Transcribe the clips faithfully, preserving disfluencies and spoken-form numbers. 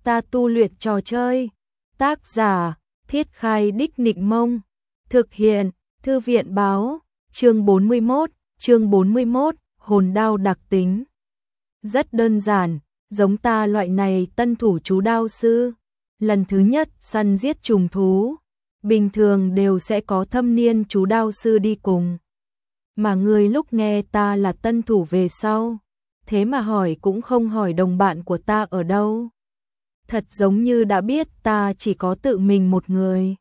ta tu luyện trò chơi. Tác giả, Thiết Khai Đích Nịnh Mông. Thực hiện, Thư viện Báo. Chương bốn mươi mốt, chương bốn mươi mốt, hồn đao đặc tính. Rất đơn giản, giống ta loại này tân thủ chú đao sư, lần thứ nhất săn giết trùng thú, bình thường đều sẽ có thâm niên chú đao sư đi cùng. Mà người lúc nghe ta là tân thủ về sau, thế mà hỏi cũng không hỏi đồng bạn của ta ở đâu. Thật giống như đã biết ta chỉ có tự mình một người.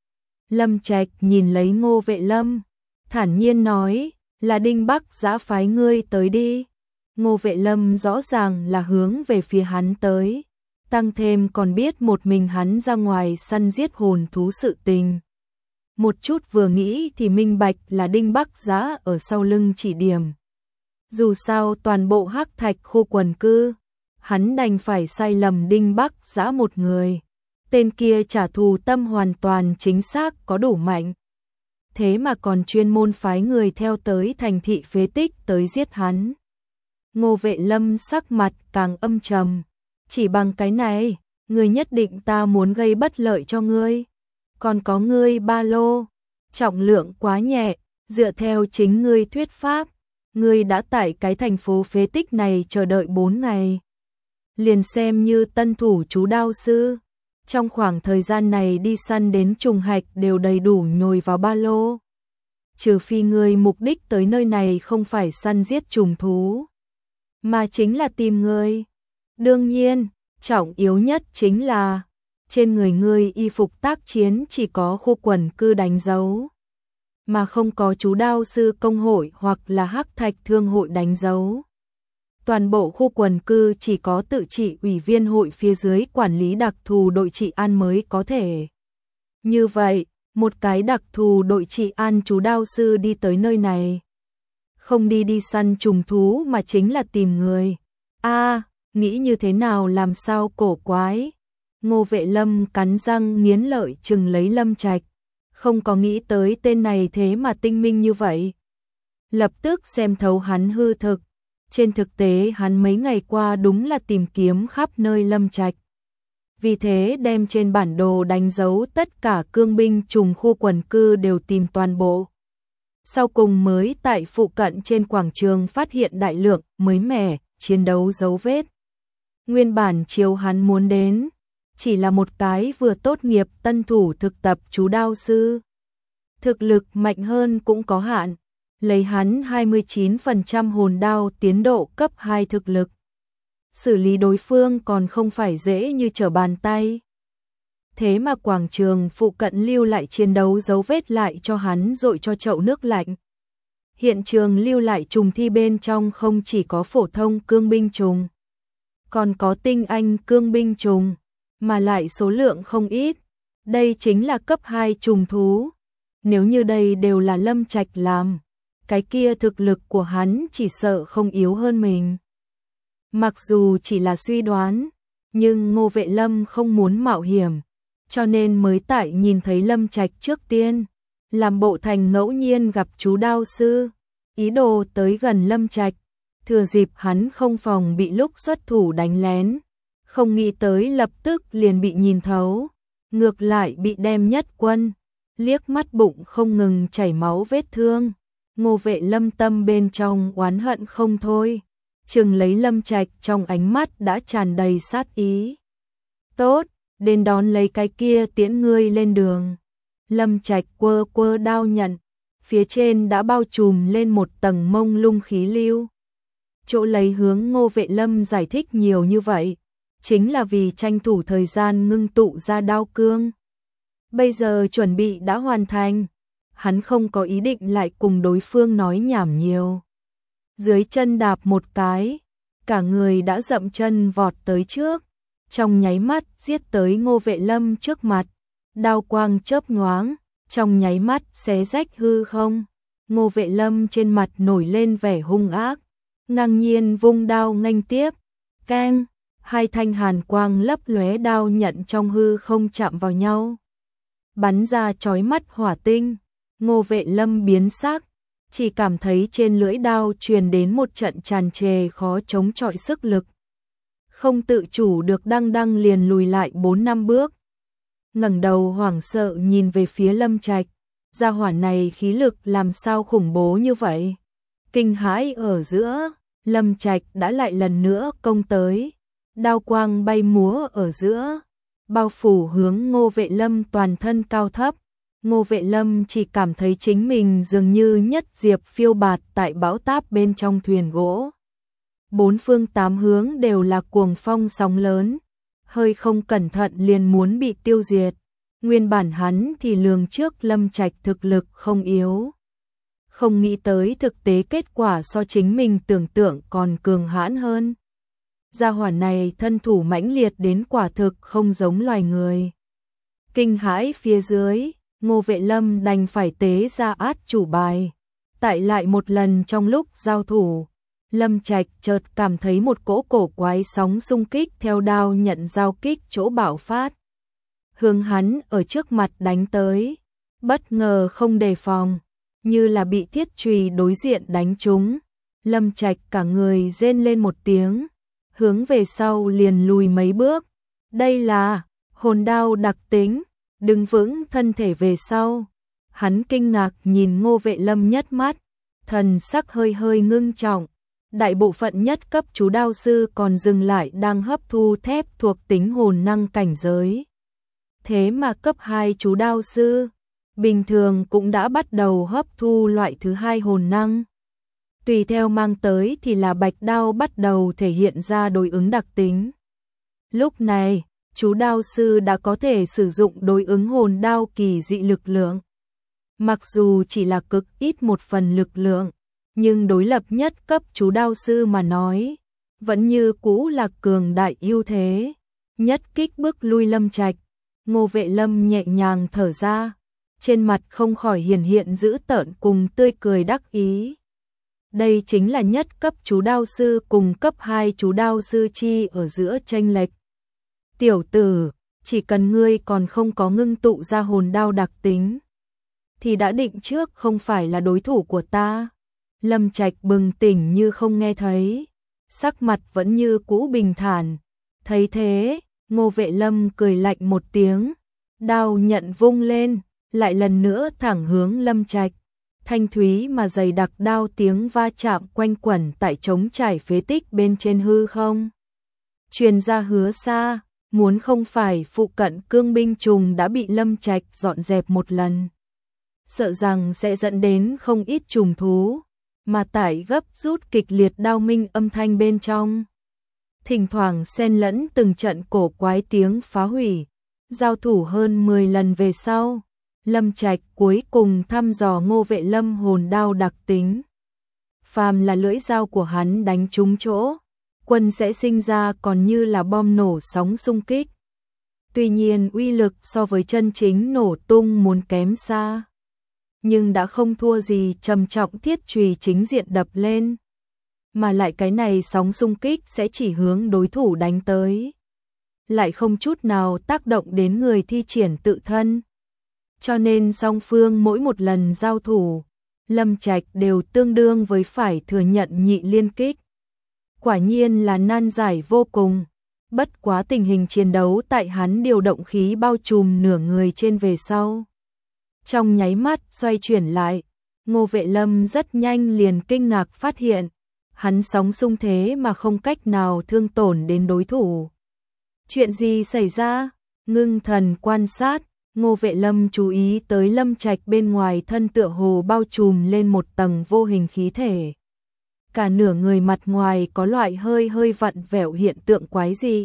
Lâm Trạch nhìn lấy Ngô Vệ Lâm, thản nhiên nói, là Đinh Bắc Giã phái ngươi tới đi. Ngô Vệ Lâm rõ ràng là hướng về phía hắn tới, tăng thêm còn biết một mình hắn ra ngoài săn giết hồn thú sự tình. Một chút vừa nghĩ thì minh bạch là Đinh Bắc Giã ở sau lưng chỉ điểm. Dù sao toàn bộ Hắc Thạch khu quần cư, hắn đành phải sai lầm Đinh Bắc Giã một người. Tên kia trả thù tâm hoàn toàn chính xác có đủ mạnh. Thế mà còn chuyên môn phái người theo tới thành thị phế tích tới giết hắn. Ngô Vệ Lâm sắc mặt càng âm trầm. Chỉ bằng cái này, ngươi nhất định ta muốn gây bất lợi cho ngươi. Còn có ngươi ba lô, trọng lượng quá nhẹ, dựa theo chính ngươi thuyết pháp, ngươi đã tại cái thành phố phế tích này chờ đợi bốn ngày. Liền xem như tân thủ chú đao sư, trong khoảng thời gian này đi săn đến trùng hạch đều đầy đủ nhồi vào ba lô. Trừ phi ngươi mục đích tới nơi này không phải săn giết trùng thú, mà chính là tìm ngươi. Đương nhiên, trọng yếu nhất chính là trên người ngươi y phục tác chiến chỉ có khu quần cư đánh dấu, mà không có chú đao sư công hội hoặc là Hắc Thạch thương hội đánh dấu. Toàn bộ khu quần cư chỉ có tự trị ủy viên hội phía dưới quản lý đặc thù đội trị an mới có thể. Như vậy, một cái đặc thù đội trị an chú đao sư đi tới nơi này, không đi đi săn trùng thú mà chính là tìm người. A, à, nghĩ như thế nào làm sao cổ quái. Ngô Vệ Lâm cắn răng nghiến lợi chừng lấy Lâm Trạch, không có nghĩ tới tên này thế mà tinh minh như vậy. Lập tức xem thấu hắn hư thực. Trên thực tế hắn mấy ngày qua đúng là tìm kiếm khắp nơi Lâm Trạch. Vì thế đem trên bản đồ đánh dấu tất cả cương binh trùng khu quần cư đều tìm toàn bộ. Sau cùng mới tại phụ cận trên quảng trường phát hiện đại lượng mới mẻ chiến đấu dấu vết. Nguyên bản chiều hắn muốn đến chỉ là một cái vừa tốt nghiệp tân thủ thực tập chú đao sư. Thực lực mạnh hơn cũng có hạn, lấy hắn hai mươi chín phần trăm hồn đao tiến độ cấp hai thực lực. Xử lý đối phương còn không phải dễ như trở bàn tay. Thế mà quảng trường phụ cận lưu lại chiến đấu dấu vết lại cho hắn dội cho chậu nước lạnh. Hiện trường lưu lại trùng thi bên trong không chỉ có phổ thông cương binh trùng, còn có tinh anh cương binh trùng, mà lại số lượng không ít. Đây chính là cấp hai trùng thú. Nếu như đây đều là Lâm Trạch làm, cái kia thực lực của hắn chỉ sợ không yếu hơn mình. Mặc dù chỉ là suy đoán, nhưng Ngô Vệ Lâm không muốn mạo hiểm, cho nên mới tại nhìn thấy Lâm Trạch trước tiên, làm bộ thành ngẫu nhiên gặp chú đao sư, ý đồ tới gần Lâm Trạch, thừa dịp hắn không phòng bị lúc xuất thủ đánh lén, không nghĩ tới lập tức liền bị nhìn thấu, ngược lại bị đem nhất quân, liếc mắt bụng không ngừng chảy máu vết thương. Ngô Vệ Lâm tâm bên trong oán hận không thôi, chừng lấy Lâm Trạch trong ánh mắt đã tràn đầy sát ý. Tốt, đến đón lấy cái kia tiễn ngươi lên đường. Lâm Trạch quơ quơ đao nhận, phía trên đã bao trùm lên một tầng mông lung khí lưu. Chỗ lấy hướng Ngô Vệ Lâm giải thích nhiều như vậy, chính là vì tranh thủ thời gian ngưng tụ ra đao cương. Bây giờ chuẩn bị đã hoàn thành, hắn không có ý định lại cùng đối phương nói nhảm nhiều. Dưới chân đạp một cái, cả người đã dậm chân vọt tới trước, trong nháy mắt giết tới Ngô Vệ Lâm trước mặt, đao quang chớp nhoáng, trong nháy mắt xé rách hư không. Ngô Vệ Lâm trên mặt nổi lên vẻ hung ác, ngang nhiên vung đao nghênh tiếp, keng, hai thanh hàn quang lấp lóe đao nhận trong hư không chạm vào nhau, bắn ra chói mắt hỏa tinh. Ngô Vệ Lâm biến sắc, chỉ cảm thấy trên lưỡi đao truyền đến một trận tràn trề khó chống chọi sức lực. không tự chủ được đăng đăng liền lùi lại bốn năm bước. Ngẩng đầu hoảng sợ nhìn về phía Lâm Trạch, gia hỏa này khí lực làm sao khủng bố như vậy. Kinh hãi ở giữa, Lâm Trạch đã lại lần nữa công tới, đao quang bay múa ở giữa, bao phủ hướng Ngô Vệ Lâm toàn thân cao thấp. Ngô Vệ Lâm chỉ cảm thấy chính mình dường như nhất diệp phiêu bạt tại bão táp bên trong thuyền gỗ. Bốn phương tám hướng đều là cuồng phong sóng lớn, hơi không cẩn thận liền muốn bị tiêu diệt. Nguyên bản hắn thì lường trước Lâm Trạch thực lực không yếu, không nghĩ tới thực tế kết quả so chính mình tưởng tượng còn cường hãn hơn. Gia hỏa này thân thủ mãnh liệt đến quả thực không giống loài người. Kinh hãi phía dưới, Ngô Vệ Lâm đành phải tế ra át chủ bài. Tại lại một lần trong lúc giao thủ, Lâm Trạch chợt cảm thấy một cỗ cổ quái sóng xung kích theo đao nhận giao kích chỗ bạo phát. Hướng hắn ở trước mặt đánh tới, bất ngờ không đề phòng, như là bị thiết chùy đối diện đánh trúng. Lâm Trạch cả người rên lên một tiếng, hướng về sau liền lùi mấy bước. Đây là hồn đao đặc tính, đứng vững thân thể về sau. Hắn kinh ngạc nhìn Ngô Vệ Lâm nhất mắt, thần sắc hơi hơi ngưng trọng. Đại bộ phận nhất cấp chú đao sư còn dừng lại đang hấp thu thép thuộc tính hồn năng cảnh giới. Thế mà cấp hai chú đao sư, bình thường cũng đã bắt đầu hấp thu loại thứ hai hồn năng. Tùy theo mang tới thì là bạch đao bắt đầu thể hiện ra đối ứng đặc tính. Lúc này, chú đao sư đã có thể sử dụng đối ứng hồn đao kỳ dị lực lượng. Mặc dù chỉ là cực ít một phần lực lượng, nhưng đối lập nhất cấp chú đao sư mà nói, vẫn như cũ là cường đại ưu thế. Nhất kích bước lui Lâm Trạch, Ngô Vệ Lâm nhẹ nhàng thở ra, trên mặt không khỏi hiển hiện dữ tợn cùng tươi cười đắc ý. Đây chính là nhất cấp chú đao sư cùng cấp hai chú đao sư chi ở giữa chênh lệch. Tiểu tử, chỉ cần ngươi còn không có ngưng tụ ra hồn đao đặc tính, thì đã định trước không phải là đối thủ của ta. Lâm Trạch bừng tỉnh như không nghe thấy, sắc mặt vẫn như cũ bình thản. Thấy thế, Ngô Vệ Lâm cười lạnh một tiếng, đao nhận vung lên, lại lần nữa thẳng hướng Lâm Trạch. Thanh thúy mà dày đặc đao tiếng va chạm quanh quẩn tại trống trải phế tích bên trên hư không. Truyền ra hứa xa, muốn không phải phụ cận cương binh trùng đã bị Lâm Trạch dọn dẹp một lần, sợ rằng sẽ dẫn đến không ít trùng thú, mà tải gấp rút kịch liệt đao minh âm thanh bên trong. Thỉnh thoảng xen lẫn từng trận cổ quái tiếng phá hủy, giao thủ hơn mười lần về sau. Lâm Trạch cuối cùng thăm dò Ngô Vệ Lâm hồn đao đặc tính. Phàm là lưỡi dao của hắn đánh trúng chỗ, quân sẽ sinh ra còn như là bom nổ sóng xung kích. Tuy nhiên uy lực so với chân chính nổ tung muốn kém xa, nhưng đã không thua gì trầm trọng thiết chùy chính diện đập lên. Mà lại cái này sóng xung kích sẽ chỉ hướng đối thủ đánh tới, lại không chút nào tác động đến người thi triển tự thân. Cho nên song phương mỗi một lần giao thủ, Lâm Trạch đều tương đương với phải thừa nhận nhị liên kích. Quả nhiên là nan giải vô cùng. Bất quá tình hình chiến đấu tại hắn điều động khí bao trùm nửa người trên về sau, trong nháy mắt xoay chuyển lại. Ngô Vệ Lâm rất nhanh liền kinh ngạc phát hiện, hắn sóng xung thế mà không cách nào thương tổn đến đối thủ. Chuyện gì xảy ra? Ngưng thần quan sát, Ngô Vệ Lâm chú ý tới Lâm Trạch bên ngoài thân tựa hồ bao trùm lên một tầng vô hình khí thể. Cả nửa người mặt ngoài có loại hơi hơi vặn vẹo hiện tượng quái dị.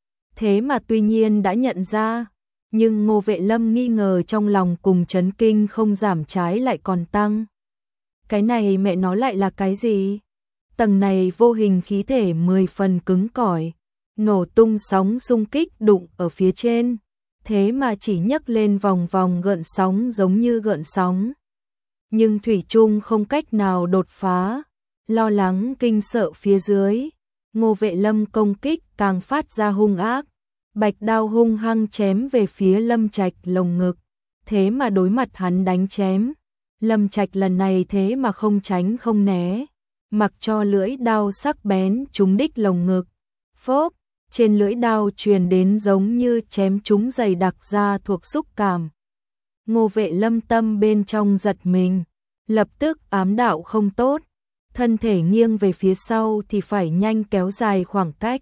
Thế mà tuy nhiên đã nhận ra, nhưng Ngô Vệ Lâm nghi ngờ trong lòng cùng chấn kinh không giảm trái lại còn tăng. Cái này mẹ nó lại là cái gì? Tầng này vô hình khí thể mười phần cứng cỏi, nổ tung sóng xung kích đụng ở phía trên, thế mà chỉ nhấc lên vòng vòng gợn sóng giống như gợn sóng. Nhưng thủy chung không cách nào đột phá, lo lắng kinh sợ phía dưới, Ngô Vệ Lâm công kích càng phát ra hung ác, bạch đao hung hăng chém về phía Lâm Trạch lồng ngực, thế mà đối mặt hắn đánh chém, Lâm Trạch lần này thế mà không tránh không né, mặc cho lưỡi đao sắc bén trúng đích lồng ngực. Phốp, trên lưỡi đao truyền đến giống như chém trúng dày đặc ra thuộc xúc cảm. Ngô Vệ Lâm tâm bên trong giật mình, lập tức ám đạo không tốt, thân thể nghiêng về phía sau thì phải nhanh kéo dài khoảng cách.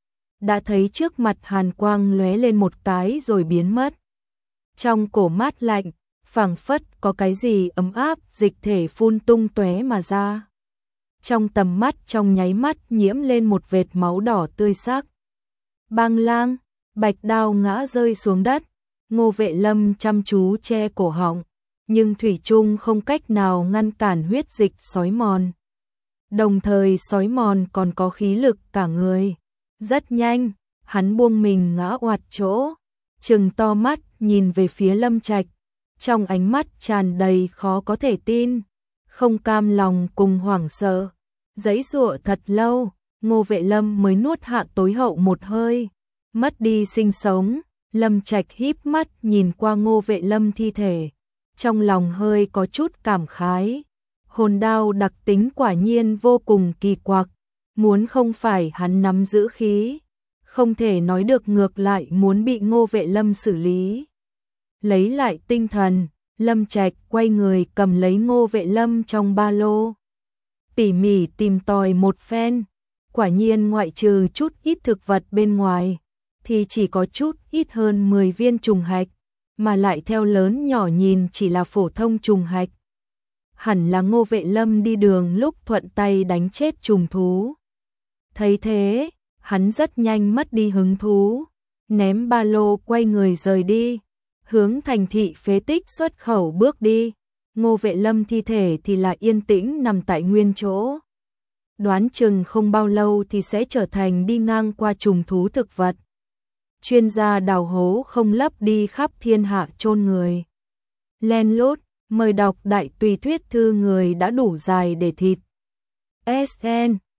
Đã thấy trước mặt hàn quang lóe lên một cái rồi biến mất. Trong cổ mát lạnh, phảng phất có cái gì ấm áp dịch thể phun tung tóe mà ra. Trong tầm mắt trong nháy mắt nhiễm lên một vệt máu đỏ tươi sắc. Bang lang, bạch đao ngã rơi xuống đất, Ngô Vệ Lâm chăm chú che cổ họng, nhưng thủy chung không cách nào ngăn cản huyết dịch xói mòn. Đồng thời xói mòn còn có khí lực cả người. Rất nhanh, hắn buông mình ngã oạt chỗ, trừng to mắt nhìn về phía Lâm Trạch, trong ánh mắt tràn đầy khó có thể tin, không cam lòng cùng hoảng sợ. Giãy giụa thật lâu, Ngô Vệ Lâm mới nuốt hạ tối hậu một hơi, mất đi sinh sống. Lâm Trạch híp mắt nhìn qua Ngô Vệ Lâm thi thể, trong lòng hơi có chút cảm khái. Hồn đao đặc tính quả nhiên vô cùng kỳ quặc, muốn không phải hắn nắm giữ khí, không thể nói được, ngược lại muốn bị Ngô Vệ Lâm xử lý. Lấy lại tinh thần, Lâm Trạch quay người cầm lấy Ngô Vệ Lâm trong ba lô, tỉ mỉ tìm tòi một phen, quả nhiên ngoại trừ chút ít thực vật bên ngoài, thì chỉ có chút ít hơn mười viên trùng hạch, mà lại theo lớn nhỏ nhìn chỉ là phổ thông trùng hạch. Hẳn là Ngô Vệ Lâm đi đường lúc thuận tay đánh chết trùng thú. Thấy thế, hắn rất nhanh mất đi hứng thú, ném ba lô quay người rời đi, hướng thành thị phế tích xuất khẩu bước đi. Ngô Vệ Lâm thi thể thì là yên tĩnh nằm tại nguyên chỗ. Đoán chừng không bao lâu thì sẽ trở thành đi ngang qua trùng thú thực vật. Chuyên gia đào hố không lấp đi khắp thiên hạ chôn người. Len lút, mời đọc đại tùy thuyết thư người đã đủ dài để thịt. ét en